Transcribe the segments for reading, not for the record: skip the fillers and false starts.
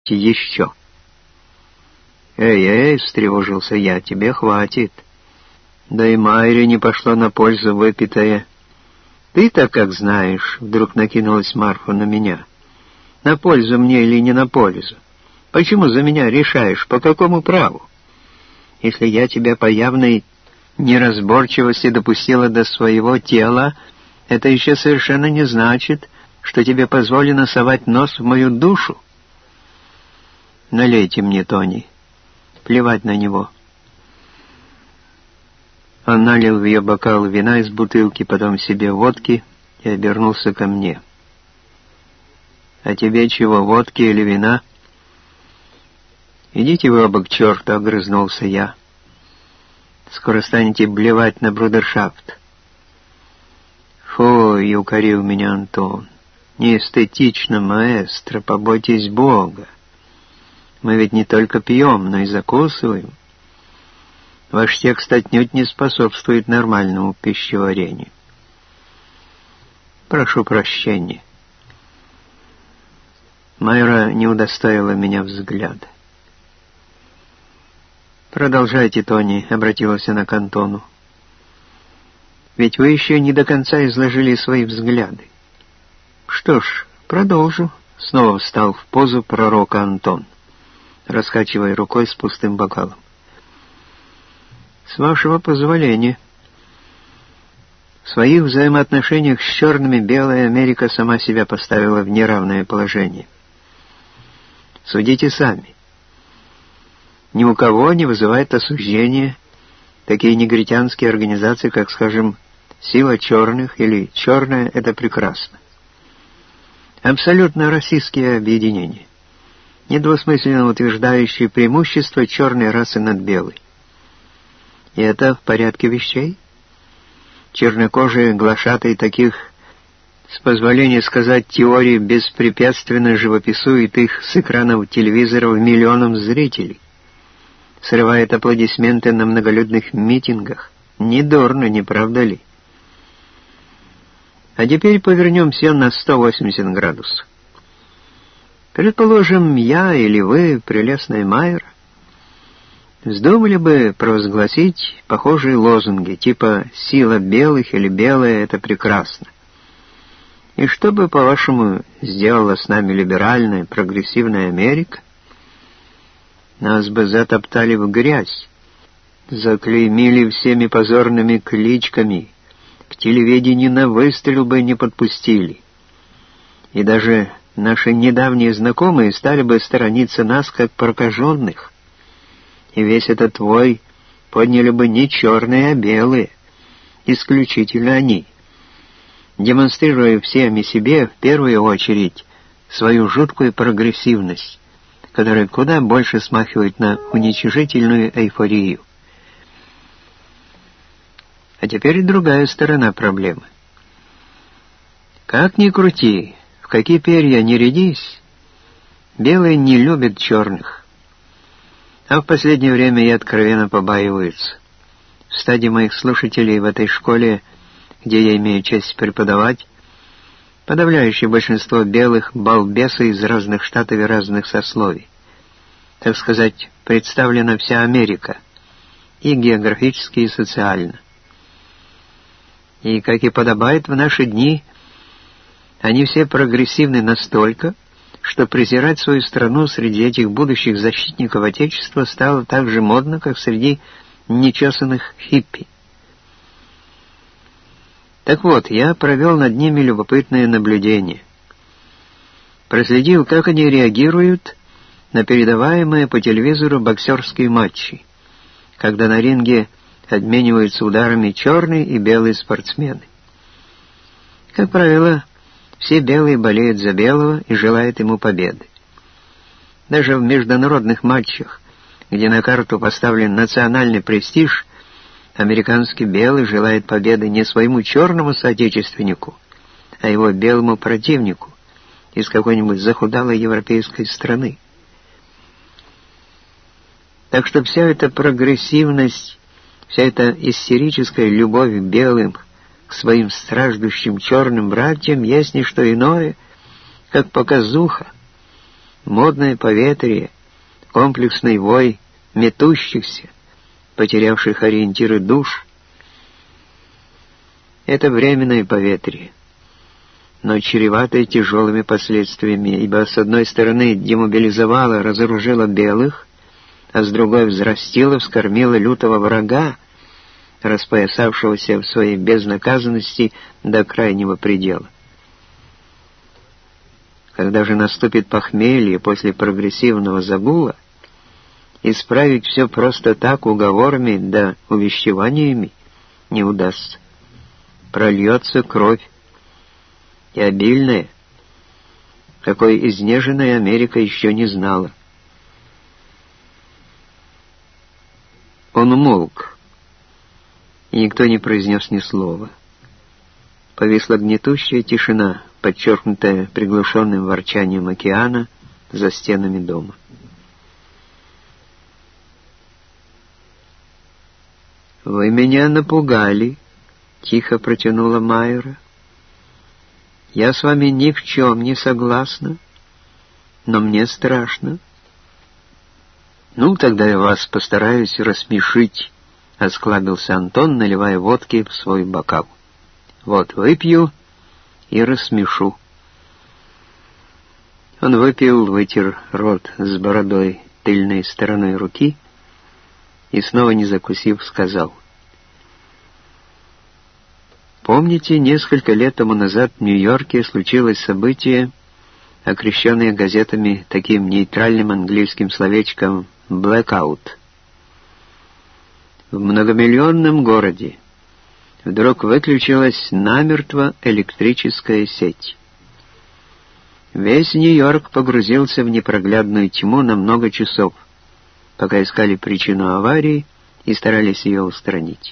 еще. «Эй, — встревожился я, — тебе хватит. Да и Майре не пошло на пользу выпитое. Ты-то как знаешь, — вдруг накинулась Марфа на меня. На пользу мне или не на пользу? Почему за меня решаешь? По какому праву? Если я тебя по явной неразборчивости допустила до своего тела, это еще совершенно не значит, что тебе позволено совать нос в мою душу. Налейте мне, Тони. Плевать на него». Он налил в ее бокал вина из бутылки, потом себе водки и обернулся ко мне. «А тебе чего, водки или вина?» «Идите вы оба к черту», — огрызнулся я. «Скоро станете блевать на брудершафт». «Фу», — укорил меня Антон. «Неэстетично, маэстро, побойтесь Бога. Мы ведь не только пьем, но и закусываем. Ваш текст отнюдь не способствует нормальному пищеварению. Прошу прощения». Майра не удостоила меня взгляда. «Продолжайте, Тони», — обратилась она к Антону. «Ведь вы еще не до конца изложили свои взгляды». «Что ж, продолжу», — снова встал в позу пророка Антон, раскачивая рукой с пустым бокалом. «С вашего позволения. В своих взаимоотношениях с черными белая Америка сама себя поставила в неравное положение. Судите сами. Ни у кого не вызывает осуждения такие негритянские организации, как, скажем, «Сила черных» или «Черное — это прекрасно». Абсолютно расистские объединения, недвусмысленно утверждающие преимущество черной расы над белой. И это в порядке вещей? Чернокожие глашатые таких, с позволения сказать, теорий беспрепятственно живописуют их с экранов телевизоров миллионам зрителей, срывает аплодисменты на многолюдных митингах. Недурно, не правда ли? А теперь повернем все на 180 градусов. Предположим, я или вы, прелестная Майра, вздумали бы провозгласить похожие лозунги, типа «Сила белых» или «Белое — это прекрасно». И что бы, по-вашему, сделала с нами либеральная, прогрессивная Америка? Нас бы затоптали в грязь, заклеймили всеми позорными кличками, к телевидению на выстрел бы не подпустили. И даже наши недавние знакомые стали бы сторониться нас, как прокаженных. И весь этот вой подняли бы не черные, а белые, исключительно они, демонстрируя всем и себе, в первую очередь, свою жуткую прогрессивность, которая куда больше смахивает на уничижительную эйфорию. А теперь другая сторона проблемы. Как ни крути, в какие перья ни рядись, белые не любят черных. А в последнее время и откровенно побаиваются. В стаде моих слушателей в этой школе, где я имею честь преподавать, подавляющее большинство белых балбесы из разных штатов и разных сословий. Так сказать, представлена вся Америка, и географически, и социально. И, как и подобает в наши дни, они все прогрессивны настолько, что презирать свою страну среди этих будущих защитников Отечества стало так же модно, как среди нечесанных хиппи. Так вот, я провел над ними любопытное наблюдение. Проследил, как они реагируют на передаваемые по телевизору боксерские матчи, когда на ринге обмениваются ударами черные и белые спортсмены. Как правило, все белые болеют за белого и желают ему победы. Даже в международных матчах, где на карту поставлен национальный престиж, американский белый желает победы не своему черному соотечественнику, а его белому противнику из какой-нибудь захудалой европейской страны. Так что вся эта прогрессивность, вся эта истерическая любовь к белым, к своим страждущим черным братьям есть не что иное, как показуха, модное поветрие, комплексный вой метущихся, потерявших ориентиры душ. Это временное поветрие, но чреватое тяжелыми последствиями, ибо с одной стороны демобилизовало, разоружило белых, а с другой взрастило, вскормило лютого врага, распоясавшегося в своей безнаказанности до крайнего предела. Когда же наступит похмелье после прогрессивного загула, исправить все просто так уговорами да увещеваниями не удастся. Прольется кровь, и обильная, какой изнеженная Америка еще не знала. Он умолк, и никто не произнес ни слова. Повисла гнетущая тишина, подчеркнутая приглушенным ворчанием океана за стенами дома. «Вы меня напугали», — тихо протянула Майра. «Я с вами ни в чем не согласна, но мне страшно». «Ну, тогда я вас постараюсь рассмешить», — осклабился Антон, наливая водки в свой бокал. «Вот выпью и рассмешу». Он выпил, вытер рот с бородой тыльной стороной руки и, снова не закусив, сказал: «Помните, несколько лет тому назад в Нью-Йорке случилось событие, окрещенное газетами таким нейтральным английским словечком «blackout»? В многомиллионном городе вдруг выключилась намертво электрическая сеть. Весь Нью-Йорк погрузился в непроглядную тьму на много часов, пока искали причину аварии и старались ее устранить.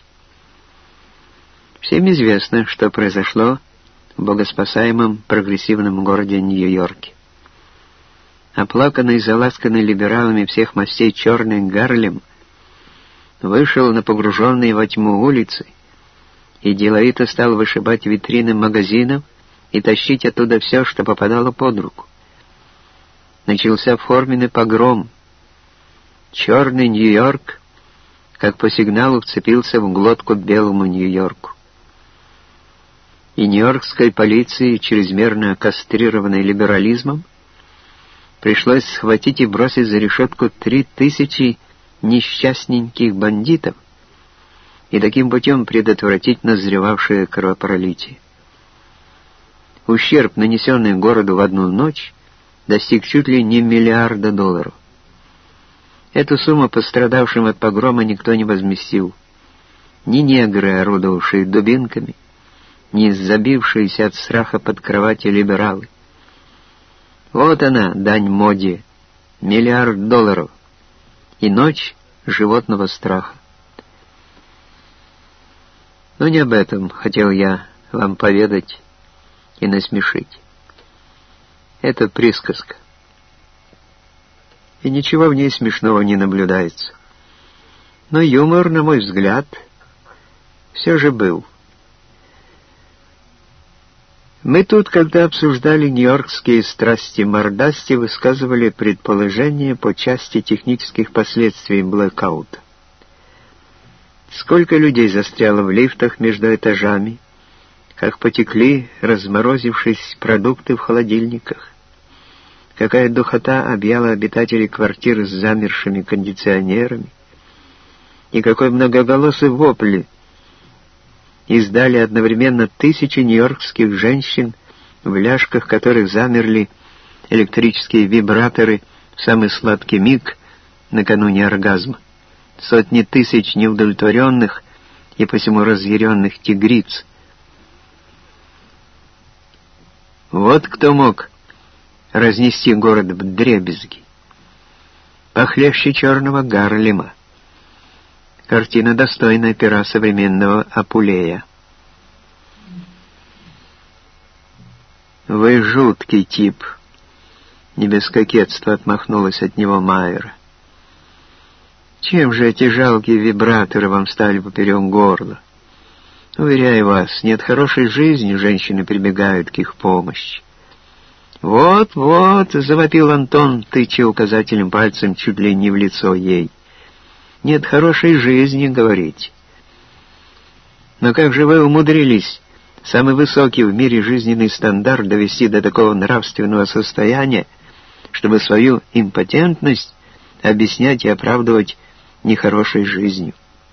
Всем известно, что произошло в богоспасаемом прогрессивном городе Нью-Йорке. Оплаканный и заласканный либералами всех мастей черный Гарлем вышел на погруженные во тьму улицы и деловито стал вышибать витрины магазинов и тащить оттуда все, что попадало под руку. Начался форменный погром. Черный Нью-Йорк, как по сигналу, вцепился в глотку белому Нью-Йорку. И нью-йоркской полиции, чрезмерно кастрированной либерализмом, пришлось схватить и бросить за решетку 3000 несчастненьких бандитов и таким путем предотвратить назревавшее кровопролитие. Ущерб, нанесенный городу в одну ночь, достиг чуть ли не $1 миллиард. Эту сумму пострадавшим от погрома никто не возместил. Ни негры, орудовавшие дубинками, ни забившиеся от страха под кровати либералы. Вот она, дань моде, $1 миллиард. И ночь животного страха. Но не об этом хотел я вам поведать и насмешить. Это присказка. И ничего в ней смешного не наблюдается. Но юмор, на мой взгляд, все же был. Мы тут, когда обсуждали нью-йоркские страсти-мордасти, высказывали предположения по части технических последствий блэкаута. Сколько людей застряло в лифтах между этажами, как потекли, разморозившись, продукты в холодильниках, какая духота объяла обитателей квартир с замершими кондиционерами, и какой многоголосый вопль издали одновременно 1000 нью-йоркских женщин, в ляжках которых замерли электрические вибраторы в самый сладкий миг накануне оргазма. Сотни тысяч неудовлетворенных и посему разъяренных тигриц. Вот кто мог разнести город вдребезги. Похлеще черного Гарлема. Картина, достойная пера современного Апулея. «Вы жуткий тип», — не без кокетства отмахнулась от него Майра. «Чем же эти жалкие вибраторы вам стали поперек горла? Уверяю вас, нет хорошей жизни, женщины прибегают к их помощи. «Вот-вот», — завопил Антон, тыча указательным пальцем чуть ли не в лицо ей. «Нет хорошей жизни, говорите. Но как же вы умудрились самый высокий в мире жизненный стандарт довести до такого нравственного состояния, чтобы свою импотентность объяснять и оправдывать нехорошей жизнью?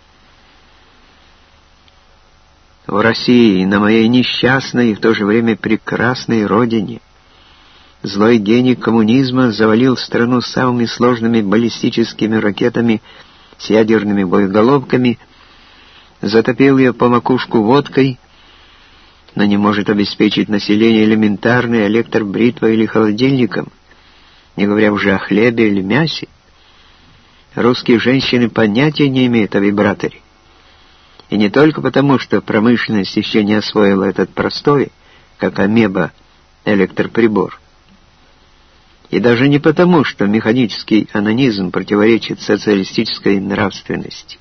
В России, на моей несчастной и в то же время прекрасной родине, злой гений коммунизма завалил страну самыми сложными баллистическими ракетами с ядерными боеголовками, затопил ее по макушку водкой, но не может обеспечить население элементарной электробритвой или холодильником, не говоря уже о хлебе или мясе. Русские женщины понятия не имеют о вибраторе. И не только потому, что промышленность еще не освоила этот простой, как амеба, электроприбор. И даже не потому, что механический онанизм противоречит социалистической нравственности.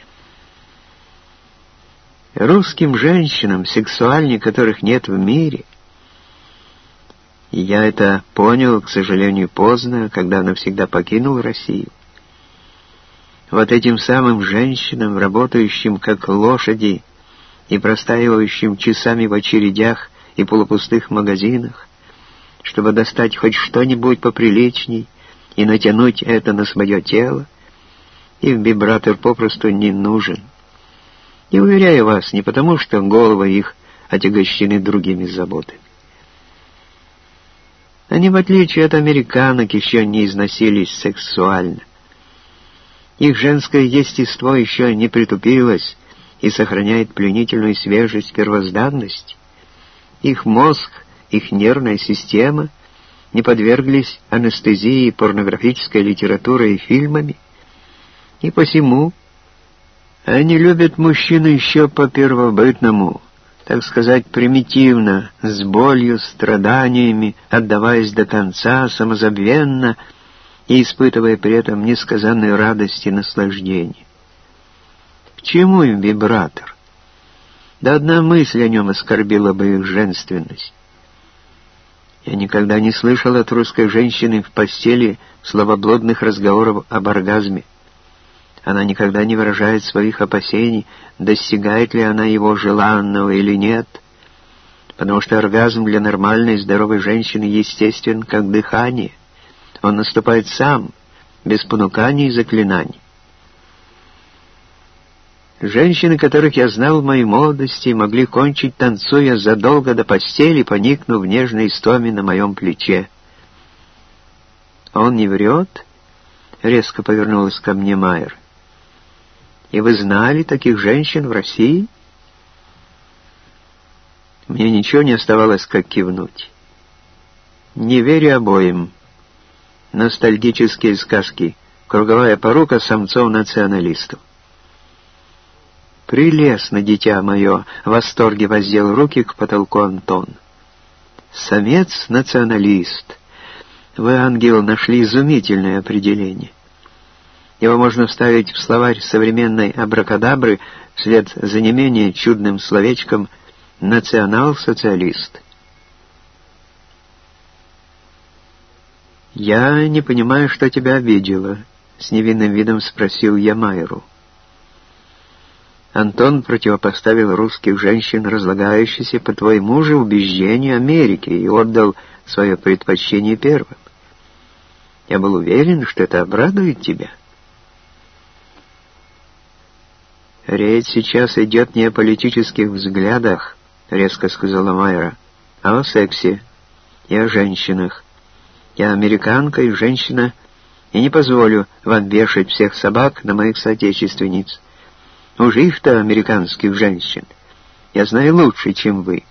Русским женщинам, сексуальней которых нет в мире, и я это понял, к сожалению, поздно, когда навсегда покинул Россию, вот этим самым женщинам, работающим как лошади и простаивающим часами в очередях и полупустых магазинах, чтобы достать хоть что-нибудь поприличней и натянуть это на свое тело, им вибратор попросту не нужен. И уверяю вас, не потому, что головы их отягощены другими заботами. Они, в отличие от американок, еще не износились сексуально. Их женское естество еще не притупилось и сохраняет пленительную свежесть первозданности. Их мозг, их нервная система не подверглись анестезии порнографической литературой и фильмами, и посему они любят мужчину еще по-первобытному, так сказать, примитивно, с болью, страданиями, отдаваясь до конца, самозабвенно и испытывая при этом несказанную радость и наслаждение. К чему им вибратор? Да одна мысль о нем оскорбила бы их женственность. Я никогда не слышал от русской женщины в постели словоблудных разговоров об оргазме. Она никогда не выражает своих опасений, достигает ли она его желанного или нет, потому что оргазм для нормальной здоровой женщины естествен, как дыхание. Он наступает сам, без понуканий и заклинаний. Женщины, которых я знал в моей молодости, могли кончить, танцуя задолго до постели, поникнув в нежной истоме на моем плече. «Он не врет?» — резко повернулась ко мне Майер. «И вы знали таких женщин в России?» Мне ничего не оставалось, как кивнуть. «Не верю обоим. Ностальгические сказки. Круговая порука самцов-националистов». «Прелестно, дитя мое!» — в восторге воздел руки к потолку Антон. «Самец-националист. Вы, ангел, нашли изумительное определение. Его можно вставить в словарь современной абракадабры вслед за не менее чудным словечком «национал-социалист». «Я не понимаю, что тебя обидело», — с невинным видом спросил я Майеру. Антон противопоставил русских женщин, разлагающихся по твоему же убеждению Америке, и отдал свое предпочтение первым. Я был уверен, что это обрадует тебя. «Речь сейчас идет не о политических взглядах», — резко сказала Майра, — «а о сексе и о женщинах. Я американка и женщина, и не позволю вам вешать всех собак на моих соотечественниц. Уж их-то, американских женщин, я знаю лучше, чем вы».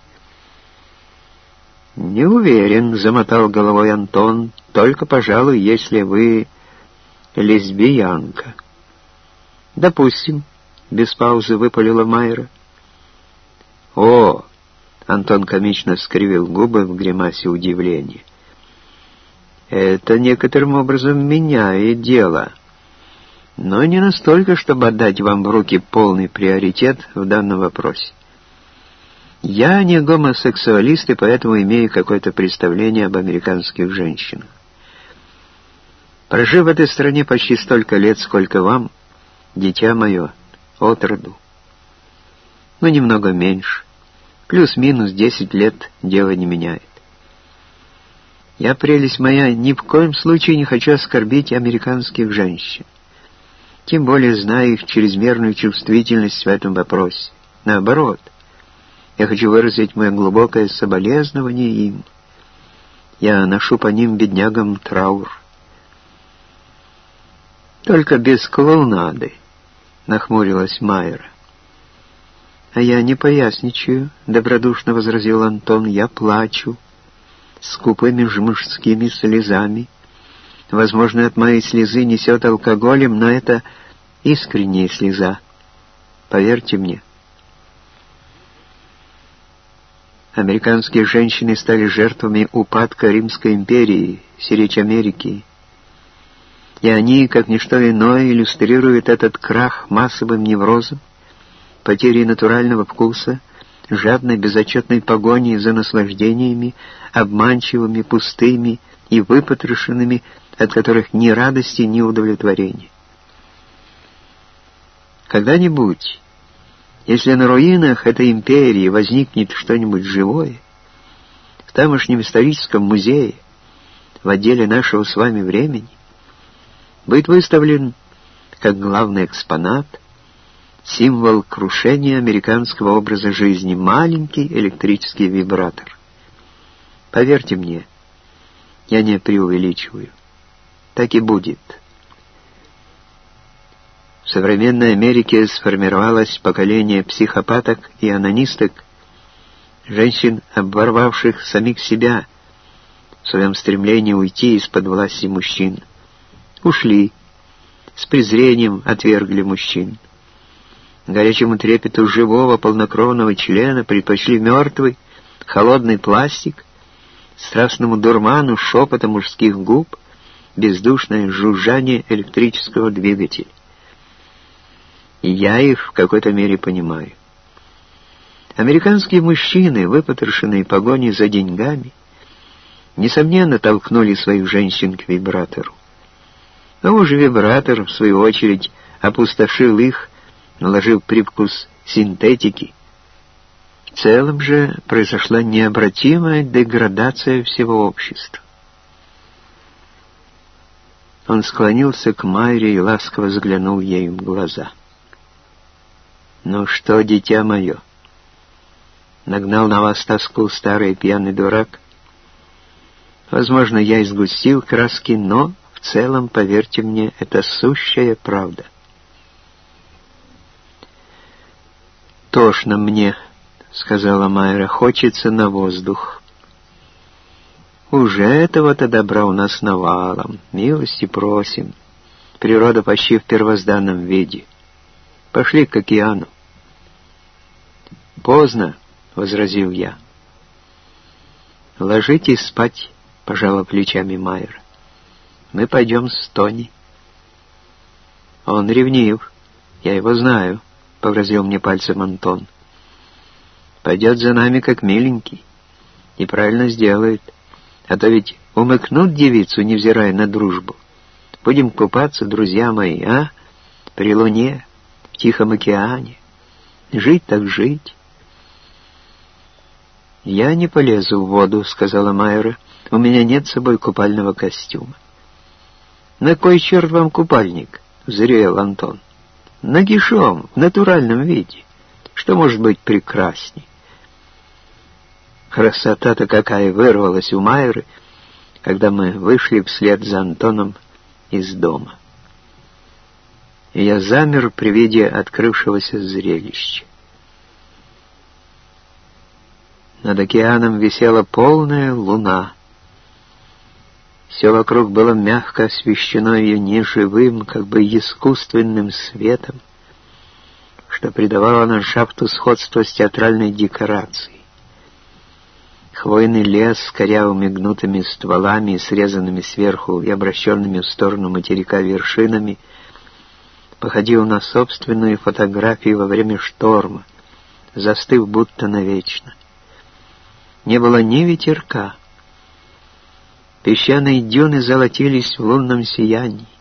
«Не уверен», — замотал головой Антон, — «только, пожалуй, если вы лесбиянка». «Допустим», — без паузы выпалила Майра. «О!» — Антон комично скривил губы в гримасе удивления. «Это некоторым образом меняет дело, но не настолько, чтобы отдать вам в руки полный приоритет в данном вопросе. Я не гомосексуалист, и поэтому имею какое-то представление об американских женщинах. Прожив в этой стране почти столько лет, сколько вам, дитя мое, от роду. Ну, немного меньше. Плюс-минус 10 лет дело не меняет. Я, прелесть моя, ни в коем случае не хочу оскорбить американских женщин. Тем более знаю их чрезмерную чувствительность в этом вопросе. Наоборот, я хочу выразить мое глубокое соболезнование им. Я ношу по ним, беднягам, траур. Только без клоунады, нахмурилась Майра. А я не поясничаю, добродушно возразил Антон, я плачу скупыми мужскими слезами. Возможно, от моей слезы несет алкоголем, но это искренняя слеза. Поверьте мне. Американские женщины стали жертвами упадка Римской империи, сиречь Америки. И они, как ничто иное, иллюстрируют этот крах массовым неврозом, потерей натурального вкуса, жадной безотчетной погоней за наслаждениями, обманчивыми, пустыми и выпотрошенными, от которых ни радости, ни удовлетворения. Когда-нибудь, если на руинах этой империи возникнет что-нибудь живое, в тамошнем историческом музее, в отделе нашего с вами времени, будет выставлен как главный экспонат символ крушения американского образа жизни, маленький электрический вибратор. Поверьте мне, я не преувеличиваю. Так и будет. В современной Америке сформировалось поколение психопаток и анонисток, женщин, обворовавших самих себя в своем стремлении уйти из-под власти мужчин. Ушли, с презрением отвергли мужчин. Горячему трепету живого полнокровного члена предпочли мертвый, холодный пластик, страстному дурману шепота мужских губ, бездушное жужжание электрического двигателя. И я их в какой-то мере понимаю. Американские мужчины, выпотрошенные погоней за деньгами, несомненно толкнули своих женщин к вибратору. А уже вибратор, в свою очередь, опустошил их, наложив привкус синтетики. В целом же произошла необратимая деградация всего общества. Он склонился к Майре и ласково заглянул ей в глаза. «Ну что, дитя мое, нагнал на вас тоску старый пьяный дурак? Возможно, я изгустил краски, но в целом, поверьте мне, это сущая правда». «Тошно мне», — сказала Майра, — «хочется на воздух». «Уже этого-то добра у нас навалом. Милости просим. Природа почти в первозданном виде. Пошли к океану». «Поздно», — возразил я. «Ложитесь спать», — пожала плечами Майра. «Мы пойдем с Тони». «Он ревнив. Я его знаю», — погрозил мне пальцем Антон. «Пойдет за нами как миленький. И правильно сделает. А то ведь умыкнут девицу, невзирая на дружбу. Будем купаться, друзья мои, а? При луне, в Тихом океане. Жить так жить». «Я не полезу в воду», — сказала Майра. «У меня нет с собой купального костюма». «На кой черт вам купальник?» — взревел Антон. «Нагишом, в натуральном виде. Что может быть прекрасней?» Красота-то какая вырвалась у Майры, когда мы вышли вслед за Антоном из дома. И я замер при виде открывшегося зрелища. Над океаном висела полная луна. Все вокруг было мягко освещено ее неживым, как бы искусственным светом, что придавало ландшафту сходство с театральной декорацией. Хвойный лес с корявыми гнутыми стволами, срезанными сверху и обращенными в сторону материка вершинами, походил на собственную фотографию во время шторма, застыв будто навечно. не было ни ветерка. Песчаные дюны золотились в лунном сиянии.